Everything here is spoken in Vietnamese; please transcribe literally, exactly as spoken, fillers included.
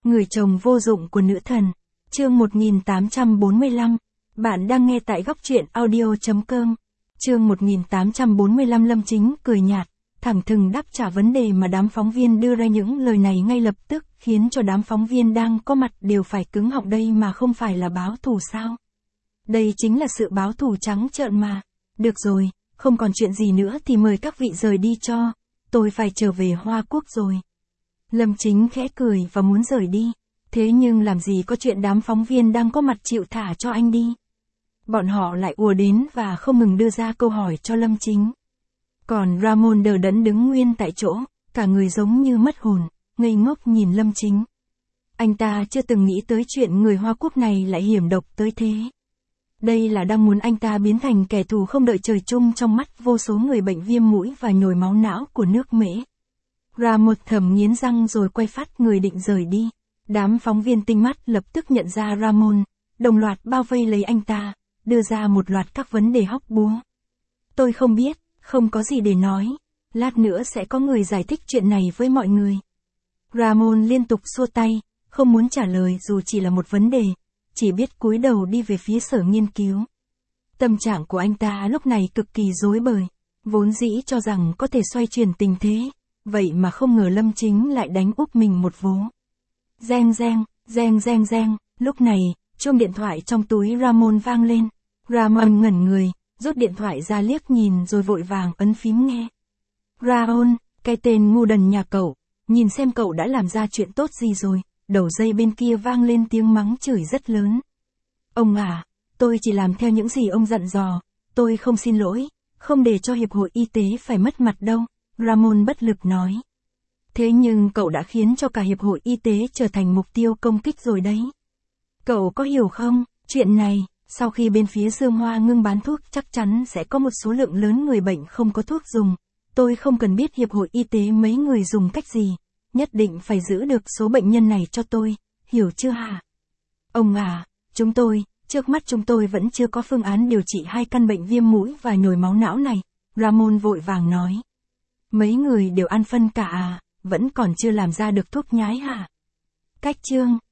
Người chồng vô dụng của nữ thần. Chương một nghìn tám trăm bốn mươi lăm. Bạn đang nghe tại góc truyện audio chấm com. Chương một nghìn tám trăm bốn mươi lăm. Lâm Chính cười nhạt, thẳng thừng đáp trả vấn đề mà đám phóng viên đưa ra. Những lời này ngay lập tức khiến cho đám phóng viên đang có mặt đều phải cứng họng. Đây mà không phải là báo thù sao? Đây chính là sự báo thù trắng trợn mà. Được rồi, không còn chuyện gì nữa thì mời các vị rời đi cho. Tôi phải trở về Hoa Quốc rồi. Lâm Chính khẽ cười và muốn rời đi. Thế nhưng làm gì có chuyện đám phóng viên đang có mặt chịu thả cho anh đi. Bọn họ lại ùa đến và không ngừng đưa ra câu hỏi cho Lâm Chính. Còn Ramon đờ đẫn đứng nguyên tại chỗ, cả người giống như mất hồn, ngây ngốc nhìn Lâm Chính. Anh ta chưa từng nghĩ tới chuyện người Hoa Quốc này lại hiểm độc tới thế. Đây là đang muốn anh ta biến thành kẻ thù không đợi trời chung trong mắt vô số người bệnh viêm mũi và nhồi máu não của nước Mễ. Ramon thầm nghiến răng rồi quay phát người định rời đi. Đám phóng viên tinh mắt lập tức nhận ra Ramon, đồng loạt bao vây lấy anh ta, đưa ra một loạt các vấn đề hóc búa. Tôi không biết, không có gì để nói. Lát nữa sẽ có người giải thích chuyện này với mọi người. Ramon liên tục xua tay, không muốn trả lời dù chỉ là một vấn đề, chỉ biết cúi đầu đi về phía sở nghiên cứu. Tâm trạng của anh ta lúc này cực kỳ rối bời, vốn dĩ cho rằng có thể xoay chuyển tình thế, vậy mà không ngờ Lâm Chính lại đánh úp mình một vố. Reng reng, reng reng reng, lúc này, chuông điện thoại trong túi Ramon vang lên. Ramon ngẩn người, rút điện thoại ra liếc nhìn rồi vội vàng ấn phím nghe. Ramon, cái tên ngu đần nhà cậu, nhìn xem cậu đã làm ra chuyện tốt gì rồi. Đầu dây bên kia vang lên tiếng mắng chửi rất lớn. Ông à, tôi chỉ làm theo những gì ông dặn dò, tôi không xin lỗi, không để cho Hiệp hội Y tế phải mất mặt đâu, Ramon bất lực nói. Thế nhưng cậu đã khiến cho cả Hiệp hội Y tế trở thành mục tiêu công kích rồi đấy. Cậu có hiểu không, chuyện này, sau khi bên phía Dương Hoa ngưng bán thuốc chắc chắn sẽ có một số lượng lớn người bệnh không có thuốc dùng. Tôi không cần biết Hiệp hội Y tế mấy người dùng cách gì. Nhất định phải giữ được số bệnh nhân này cho tôi, hiểu chưa hả? Ông à, chúng tôi, trước mắt chúng tôi vẫn chưa có phương án điều trị hai căn bệnh viêm mũi và nhồi máu não này, Ramon vội vàng nói. Mấy người đều ăn phân cả à, vẫn còn chưa làm ra được thuốc nhái hả? Cách chương,